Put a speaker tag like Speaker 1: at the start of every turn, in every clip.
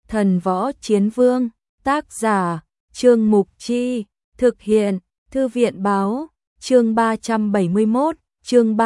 Speaker 1: Thần Võ Chiến Vương, tác giả, Trương Mục Chi, thực hiện, Thư viện báo, chương 371, chương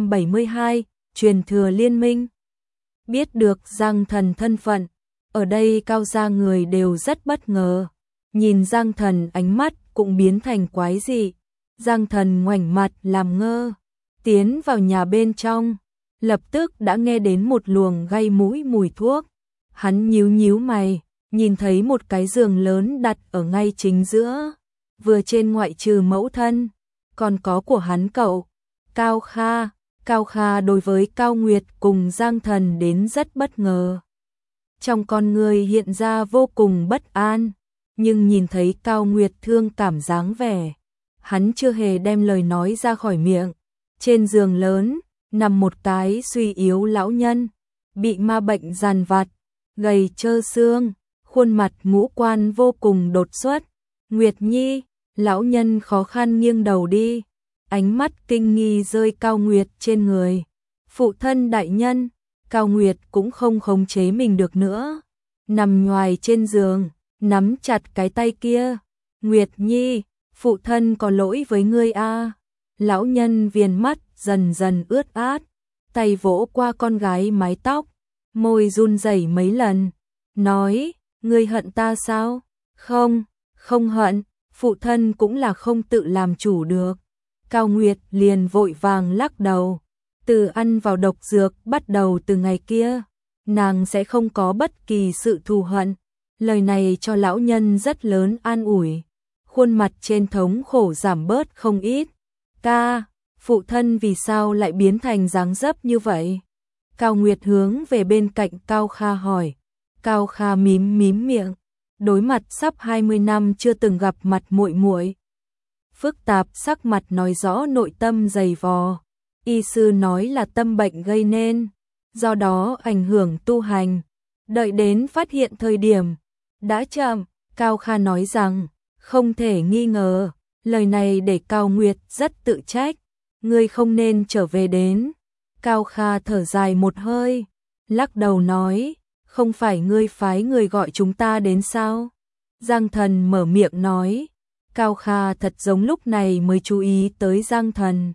Speaker 1: 372, truyền thừa liên minh. Biết được Giang Thần thân phận, ở đây Cao gia người đều rất bất ngờ, nhìn Giang Thần ánh mắt cũng biến thành quái dị. Giang Thần ngoảnh mặt làm ngơ, tiến vào nhà bên trong, lập tức đã nghe đến một luồng gây mũi mùi thuốc. Hắn nhíu nhíu mày, nhìn thấy một cái giường lớn đặt ở ngay chính giữa, vừa trên ngoại trừ mẫu thân, còn có của hắn cậu, Cao Kha. Cao Kha đối với Cao Nguyệt cùng Giang Thần đến rất bất ngờ. Trong con người hiện ra vô cùng bất an, nhưng nhìn thấy Cao Nguyệt thương cảm dáng vẻ, hắn chưa hề đem lời nói ra khỏi miệng. Trên giường lớn, nằm một cái suy yếu lão nhân, bị ma bệnh dằn vặt, gầy trơ xương, khuôn mặt ngũ quan vô cùng đột xuất. Nguyệt Nhi, lão nhân khó khăn nghiêng đầu đi, ánh mắt kinh nghi rơi Cao Nguyệt trên người. Phụ thân đại nhân, Cao Nguyệt cũng không khống chế mình được nữa, nằm nhoài trên giường, nắm chặt cái tay kia. Nguyệt Nhi, phụ thân có lỗi với ngươi a. Lão nhân viền mắt dần dần ướt át, tay vỗ qua con gái mái tóc, môi run rẩy mấy lần, nói, ngươi hận ta sao? Không, không hận, phụ thân cũng là không tự làm chủ được. Cao Nguyệt liền vội vàng lắc đầu, từ ăn vào độc dược bắt đầu từ ngày kia, nàng sẽ không có bất kỳ sự thù hận. Lời này cho lão nhân rất lớn an ủi, khuôn mặt trên thống khổ giảm bớt không ít. Ca, phụ thân vì sao lại biến thành dáng dấp như vậy? Cao Nguyệt hướng về bên cạnh Cao Kha hỏi. Cao Kha mím miệng, đối mặt sắp 20 năm chưa từng gặp mặt muội muội, phức tạp sắc mặt nói rõ nội tâm dày vò. Y sư nói là tâm bệnh gây nên, do đó ảnh hưởng tu hành. Đợi đến phát hiện thời điểm đã chậm, Cao Kha nói rằng, không thể nghi ngờ. Lời này để Cao Nguyệt rất tự trách, ngươi không nên trở về đến. Cao Kha thở dài một hơi, lắc đầu nói, không phải ngươi phái người gọi chúng ta đến sao? Giang Thần mở miệng nói. Cao Kha thật giống lúc này mới chú ý tới Giang Thần,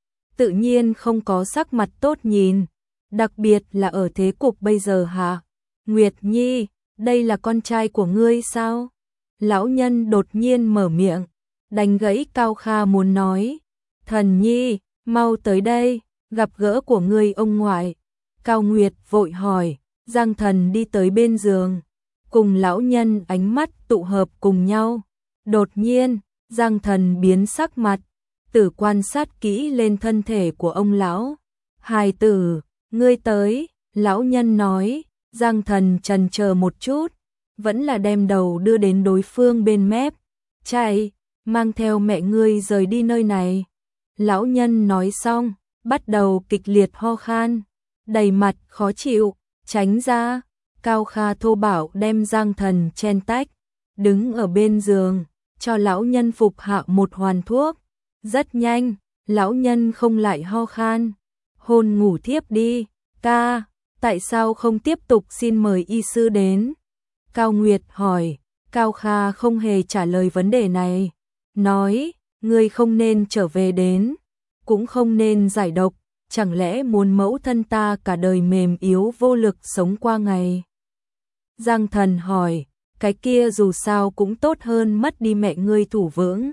Speaker 1: tự nhiên không có sắc mặt tốt nhìn, đặc biệt là ở thế cục bây giờ hả? Nguyệt Nhi, đây là con trai của ngươi sao? Lão nhân đột nhiên mở miệng, đánh gãy Cao Kha muốn nói. Thần Nhi, mau tới đây, gặp gỡ của ngươi ông ngoại. Cao Nguyệt vội hỏi. Giang Thần đi tới bên giường, cùng lão nhân ánh mắt tụ hợp cùng nhau. Đột nhiên, Giang Thần biến sắc mặt, tử quan sát kỹ lên thân thể của ông lão. Hài tử, ngươi tới, lão nhân nói. Giang Thần chần chờ một chút, vẫn là đem đầu đưa đến đối phương bên mép. Chạy, mang theo mẹ ngươi rời đi nơi này. Lão nhân nói xong, bắt đầu kịch liệt ho khan, đầy mặt khó chịu, tránh ra. Cao Kha thô bạo đem Giang Thần chen tách, đứng ở bên giường, cho lão nhân phục hạ một hoàn thuốc. Rất nhanh, lão nhân không lại ho khan, hôn ngủ thiếp đi. Ca, tại sao không tiếp tục xin mời y sư đến? Cao Nguyệt hỏi. Cao Kha không hề trả lời vấn đề này, nói, ngươi không nên trở về đến, cũng không nên giải độc, chẳng lẽ muốn mẫu thân ta cả đời mềm yếu vô lực sống qua ngày? Giang Thần hỏi, cái kia dù sao cũng tốt hơn mất đi mẹ ngươi thủ vững.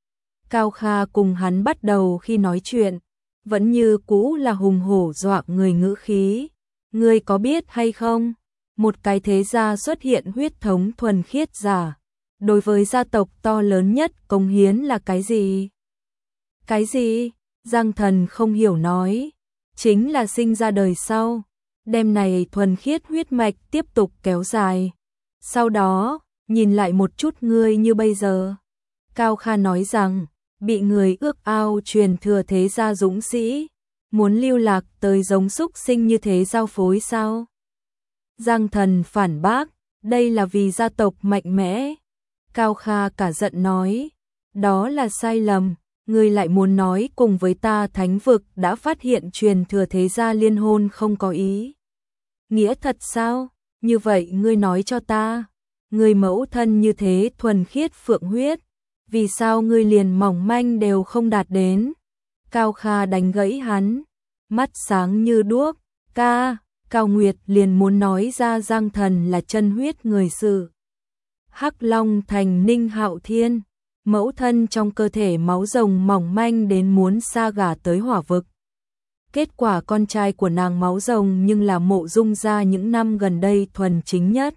Speaker 1: Cao Kha cùng hắn bắt đầu khi nói chuyện, vẫn như cũ là hùng hổ dọa người ngữ khí. Ngươi có biết hay không, một cái thế gia xuất hiện huyết thống thuần khiết giả, đối với gia tộc to lớn nhất cống hiến là cái gì? Cái gì? Giang Thần không hiểu nói, chính là sinh ra đời sau, đem này thuần khiết huyết mạch tiếp tục kéo dài. Sau đó, nhìn lại một chút ngươi như bây giờ. Cao Kha nói rằng, bị người ước ao truyền thừa thế gia dũng sĩ, muốn lưu lạc tới giống súc sinh như thế giao phối sao? Giang Thần phản bác, đây là vì gia tộc mạnh mẽ. Cao Kha cả giận nói, đó là sai lầm. Ngươi lại muốn nói cùng với ta thánh vực đã phát hiện truyền thừa thế gia liên hôn không có ý nghĩa thật sao? như vậy ngươi nói cho ta, ngươi mẫu thân như thế thuần khiết phượng huyết, vì sao ngươi liền mỏng manh đều không đạt đến? Cao Kha đánh gãy hắn, mắt sáng như đuốc, Cao Nguyệt liền muốn nói ra Giang Thần là chân huyết người sự. Hắc Long thành Ninh Hạo Thiên, mẫu thân trong cơ thể máu rồng mỏng manh đến muốn sa gả tới hỏa vực. Kết quả con trai của nàng máu rồng nhưng là Mộ Dung gia những năm gần đây thuần chính nhất.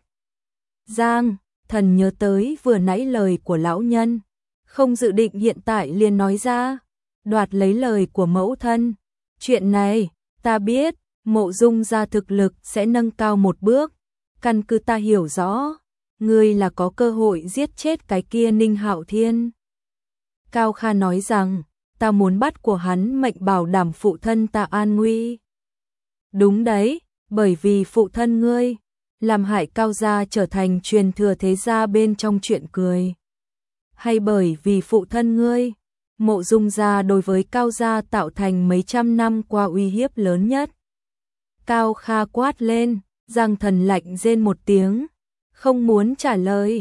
Speaker 1: Giang Thần nhớ tới vừa nãy lời của lão nhân, không dự định hiện tại liền nói ra, đoạt lấy lời của mẫu thân. Chuyện này, ta biết, Mộ Dung gia thực lực sẽ nâng cao một bước, căn cứ ta hiểu rõ, ngươi là có cơ hội giết chết cái kia Ninh Hạo Thiên. Cao Kha nói rằng, ta muốn bắt của hắn mệnh bảo đảm phụ thân ta an nguy. Đúng đấy, bởi vì phụ thân ngươi, làm hại Cao gia trở thành truyền thừa thế gia bên trong chuyện cười. Hay bởi vì phụ thân ngươi, Mộ Dung gia đối với Cao gia tạo thành mấy trăm năm qua uy hiếp lớn nhất. Cao Kha quát lên, Giang Thần lạnh rên một tiếng, không muốn trả lời.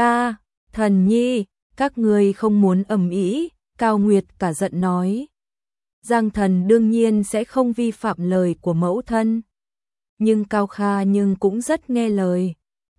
Speaker 1: Thần nhi, các ngươi không muốn ầm ĩ. Cao Nguyệt cả giận nói. Giang Thần đương nhiên sẽ không vi phạm lời của mẫu thân. Nhưng Cao Kha cũng rất nghe lời.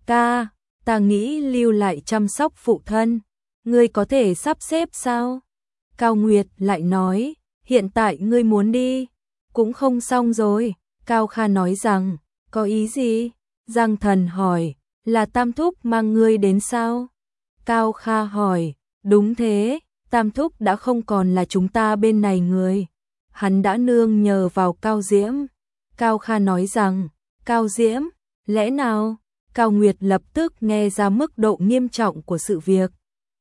Speaker 1: Ta nghĩ lưu lại chăm sóc phụ thân. Ngươi có thể sắp xếp sao? Cao Nguyệt lại nói, hiện tại ngươi muốn đi, cũng không xong rồi. Cao Kha nói rằng, có ý gì? Giang Thần hỏi, là Tam Thúc mang ngươi đến sao? Cao Kha hỏi, đúng thế, Tam Thúc đã không còn là chúng ta bên này người. Hắn đã nương nhờ vào Cao Diễm. Cao Kha nói rằng, Cao Diễm, lẽ nào? Cao Nguyệt lập tức nghe ra mức độ nghiêm trọng của sự việc.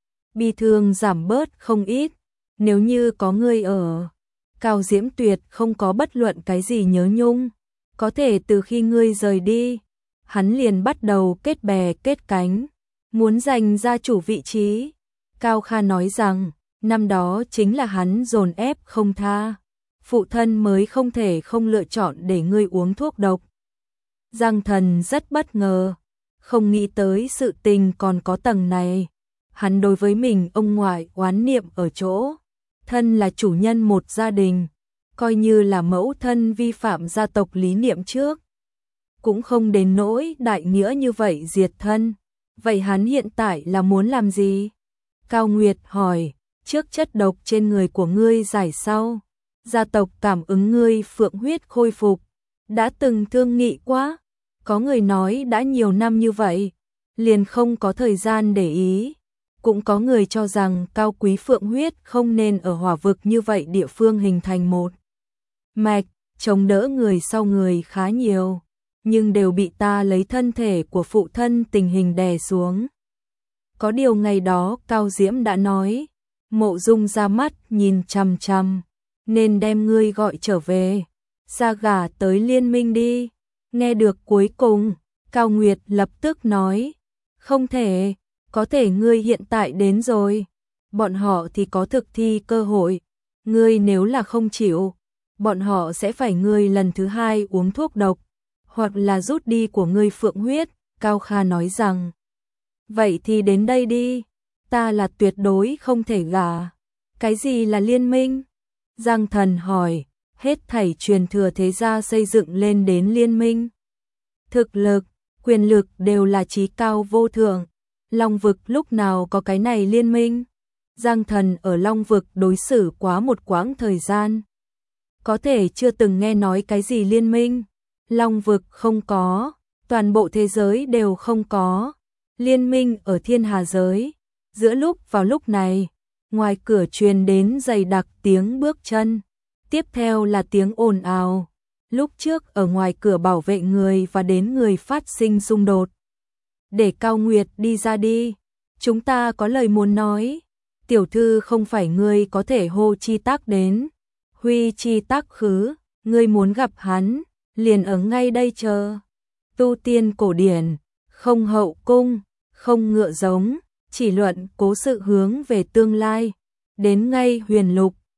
Speaker 1: Bi thương giảm bớt không ít, nếu như có ngươi ở. Cao Diễm tuyệt không có bất luận cái gì nhớ nhung. Có thể từ khi ngươi rời đi, hắn liền bắt đầu kết bè kết cánh, muốn giành gia chủ vị trí. Cao Kha nói rằng, năm đó chính là hắn dồn ép không tha, phụ thân mới không thể không lựa chọn để ngươi uống thuốc độc. Giang Thần rất bất ngờ, không nghĩ tới sự tình còn có tầng này. Hắn đối với mình ông ngoại oán niệm ở chỗ, thân là chủ nhân một gia đình, coi như là mẫu thân vi phạm gia tộc lý niệm trước, cũng không đến nỗi đại nghĩa như vậy diệt thân. Vậy hắn hiện tại là muốn làm gì? Cao Nguyệt hỏi, trước chất độc trên người của ngươi giải sau, gia tộc cảm ứng ngươi phượng huyết khôi phục, đã từng thương nghị quá, có người nói đã nhiều năm như vậy, liền không có thời gian để ý. Cũng có người cho rằng cao quý phượng huyết không nên ở hỏa vực như vậy địa phương hình thành một mạch, chống đỡ người sau người khá nhiều, nhưng đều bị ta lấy thân thể của phụ thân tình hình đè xuống. Có điều ngày đó Cao Diễm đã nói, Mộ Dung ra mắt nhìn chằm chằm, nên đem ngươi gọi trở về, ra gả tới liên minh đi. Nghe được cuối cùng, Cao Nguyệt lập tức nói, không thể, có thể ngươi hiện tại đến rồi, bọn họ thì có thực thi cơ hội, ngươi nếu là không chịu, bọn họ sẽ phải ngươi lần thứ hai uống thuốc độc, hoặc là rút đi của ngươi phượng huyết. Cao Kha nói rằng, vậy thì đến đây đi, ta là tuyệt đối không thể gả. Cái gì là liên minh? Giang Thần hỏi, hết thảy truyền thừa thế gia xây dựng lên đến liên minh. Thực lực, quyền lực đều là chí cao vô thượng. Long vực lúc nào có cái này liên minh? Giang Thần ở Long vực đối xử quá một quãng thời gian, có thể chưa từng nghe nói cái gì liên minh. Long vực không có, toàn bộ thế giới đều không có. Liên minh ở Thiên Hà giới. Giữa vào lúc này, ngoài cửa truyền đến dày đặc tiếng bước chân, tiếp theo là tiếng ồn ào. Lúc trước ở ngoài cửa bảo vệ người và đến người phát sinh xung đột. Để Cao Nguyệt đi ra đi, chúng ta có lời muốn nói. Tiểu thư không phải ngươi có thể hô chi tác đến. Huy chi tác khứ, ngươi muốn gặp hắn, liền ở ngay đây chờ. Tu tiên cổ điển, không hậu cung, không ngựa giống, chỉ luận cố sự hướng về tương lai. Đến ngay huyền lục,